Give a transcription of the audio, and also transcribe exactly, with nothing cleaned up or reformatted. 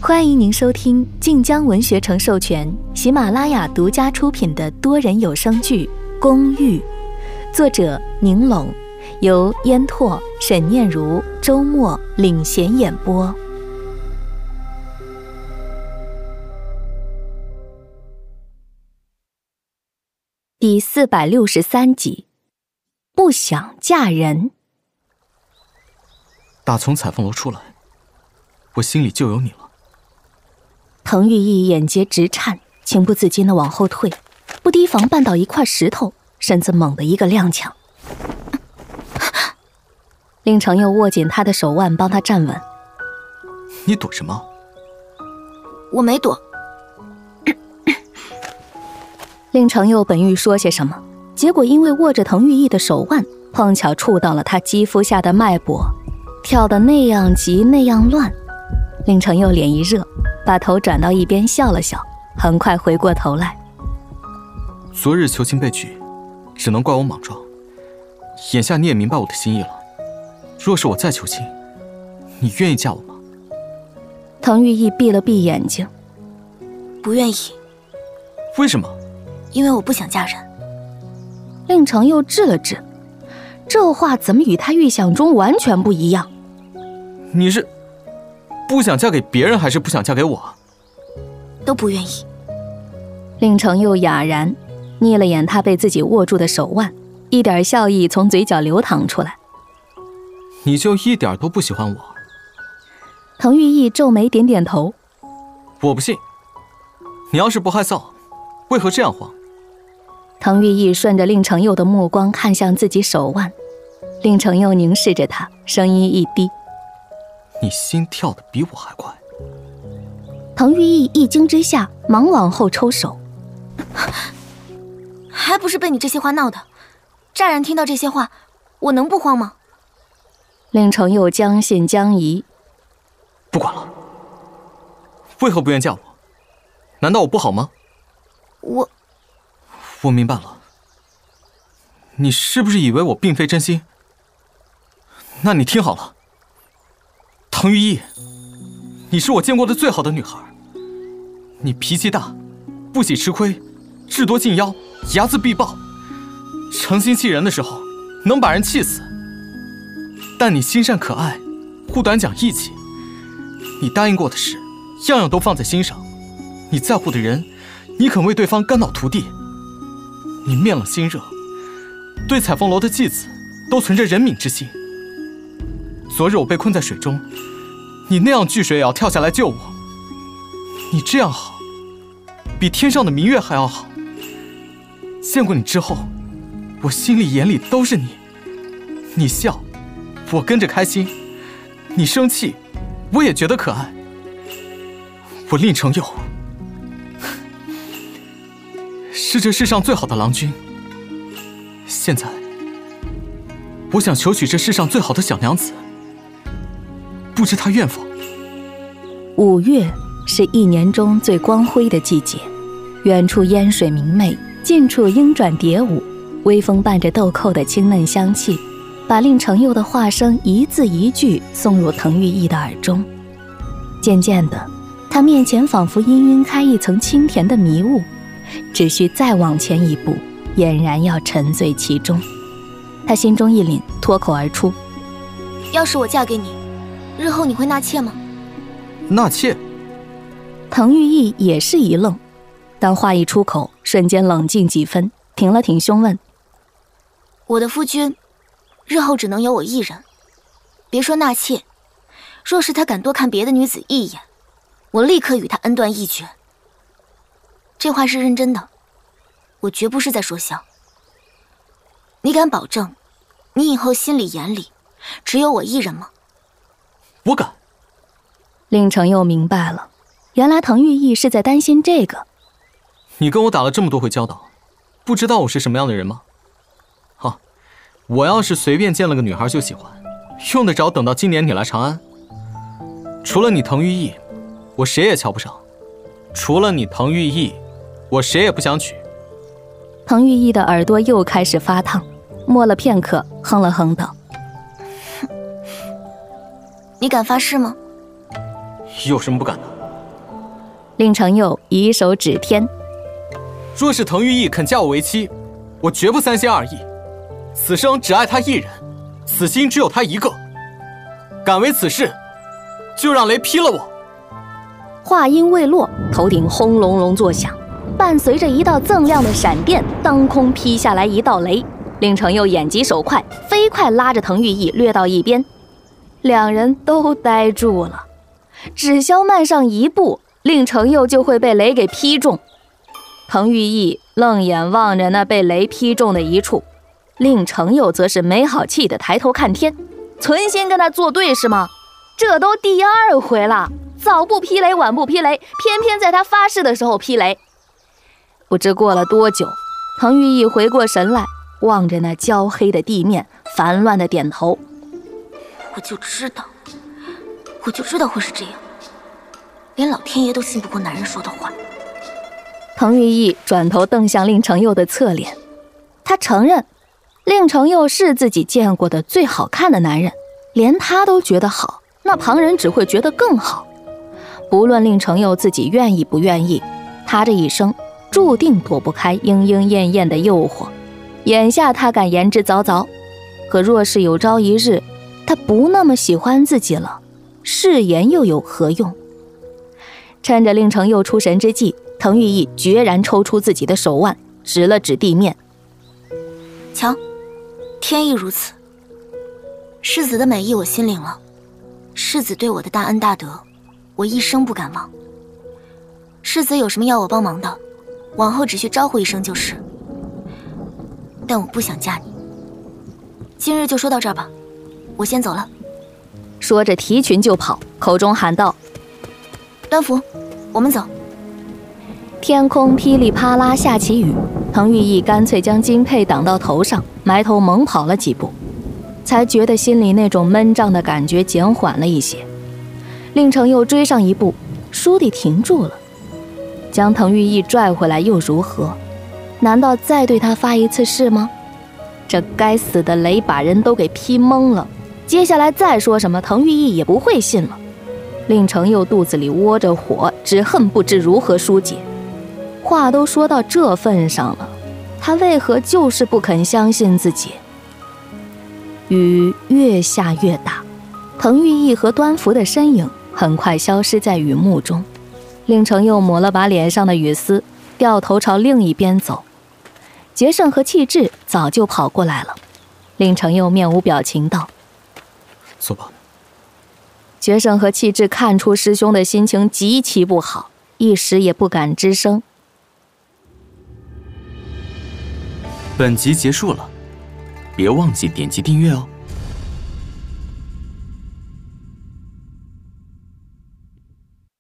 欢迎您收听晋江文学城授权、喜马拉雅独家出品的多人有声剧《公寓》，作者宁拢，由烟拓、沈念如、周末领衔演播。第四百六十三集，不想嫁人。 打从彩凤楼出来，我心里就有你了。 滕玉意眼睫直颤，情不自禁地往后退，不提防绊倒一块石头，身子猛地一个踉跄。令程又握紧他的手腕，帮他站稳。 你躲什么？ 我没躲。 令程又本欲说些什么，结果因为握着滕玉意的手腕，碰巧触到了他肌肤下的脉搏，跳得那样急那样乱。令程又脸一热，把头转到一边笑了笑，很快回过头来。 昨日求亲被拒，只能怪我莽撞。眼下你也明白我的心意了，若是我再求亲，你愿意嫁我吗？ 滕玉意闭了闭眼睛。 不愿意。 为什么？ 因为我不想嫁人。 令程又滞了滞，这话怎么与他预想中完全不一样？ 你是不想嫁给别人，还是不想嫁给我？ 都不愿意。 令程又哑然，睨了眼他被自己握住的手腕，一点笑意从嘴角流淌出来。 你就一点都不喜欢我？ 滕玉意皱眉点点头。 我不信。你要是不害臊，为何这样慌？ 滕玉意顺着令程佑的目光看向自己手腕，令程佑凝视着他，声音一低。 你心跳得比我还快。 滕玉意一惊之下，忙往后抽手。 还不是被你这些话闹的，乍然听到这些话，我能不慌吗？ 令程佑将信将疑。 不管了，为何不愿嫁我？难道我不好吗？ 我我明白了，你是不是以为我并非真心？那你听好了，滕玉意，你是我见过的最好的女孩。你脾气大，不喜吃亏，智多近妖，睚眦必报，诚心气人的时候能把人气死。但你心善可爱，护短讲义气，你答应过的事样样都放在心上，你在乎的人你肯为对方肝脑涂地。你面冷心热，对彩凤楼的继子都存着怜悯之心。昨日我被困在水中，你那样拒水也要跳下来救我。你这样好，比天上的明月还要好。见过你之后，我心里眼里都是你。你笑，我跟着开心；你生气，我也觉得可爱。我令程佑是这世上最好的郎君。现在，我想求娶这世上最好的小娘子，不知她愿否？ 五月是一年中最光辉的季节，远处烟水明媚，近处莺转蝶舞，微风伴着豆蔻的清嫩香气，把令程佑的话声一字一句送入滕玉意的耳中。渐渐的，他面前仿佛氤氲开一层清甜的迷雾，只需再往前一步，俨然要沉醉其中。他心中一凛，脱口而出： 要是我嫁给你，日后你会纳妾吗？ 纳妾？ 滕玉意也是一愣，但话一出口，瞬间冷静几分，停了停胸问： 我的夫君，日后只能有我一人，别说纳妾，若是他敢多看别的女子一眼，我立刻与他恩断义绝。这话是认真的，我绝不是在说笑。你敢保证，你以后心里眼里只有我一人吗？ 我敢。 令程又明白了，原来滕玉意是在担心这个。 你跟我打了这么多回交道，不知道我是什么样的人吗？好，我要是随便见了个女孩就喜欢，用得着等到今年你来长安？除了你滕玉意，我谁也瞧不上；除了你滕玉意，我谁也不想娶。 滕玉意的耳朵又开始发烫，默了片刻，哼了哼道： 你敢发誓吗？ 有什么不敢的？ 令程佑以手指天： 若是滕玉意肯嫁我为妻，我绝不三心二意，此生只爱他一人，此心只有他一个。敢为此事，就让雷劈了我！ 话音未落，头顶轰隆隆作响，伴随着一道锃亮的闪电，当空劈下来一道雷。令程佑眼疾手快，飞快拉着滕玉意掠到一边。两人都呆住了，只消慢上一步，令程佑就会被雷给劈中。滕玉意愣眼望着那被雷劈中的一处，令程佑则是没好气的抬头看天，存心跟他作对是吗？这都第二回了，早不劈雷晚不劈雷，偏偏在他发誓的时候劈雷。不知过了多久，滕玉意回过神来，望着那焦黑的地面，烦乱的点头。 我就知道，我就知道会是这样，连老天爷都信不过男人说的话。 滕玉意转头瞪向令程佑的侧脸，他承认令程佑是自己见过的最好看的男人，连他都觉得好，那旁人只会觉得更好。不论令程佑自己愿意不愿意，他这一生注定躲不开莺莺燕燕的诱惑。眼下他敢言之凿凿，可若是有朝一日他不那么喜欢自己了，誓言又有何用？趁着令程佑出神之际，滕玉意决然抽出自己的手腕，指了指地面。 瞧，天意如此。世子的美意我心领了，世子对我的大恩大德，我一生不敢忘。世子有什么要我帮忙的，往后只需招呼一声就是。但我不想嫁你。今日就说到这儿吧，我先走了。 说着提裙就跑，口中喊道： 端福，我们走。 天空噼里啪啦下起雨，滕玉意干脆将金佩挡到头上，埋头猛跑了几步，才觉得心里那种闷胀的感觉减缓了一些。令程佑追上一步，倏地停住了，将滕玉意拽回来又如何？难道再对他发一次誓吗？这该死的雷把人都给劈懵了，接下来再说什么滕玉意也不会信了。令程佑肚子里窝着火，只恨不知如何疏解。话都说到这份上了，他为何就是不肯相信自己？雨越下越大，滕玉意和端福的身影很快消失在雨幕中。令程佑抹了把脸上的雨丝，掉头朝另一边走。决胜和气质早就跑过来了，令程佑面无表情道： 走吧。 决胜和气质看出师兄的心情极其不好，一时也不敢吱声。 本集结束了，别忘记点击订阅哦。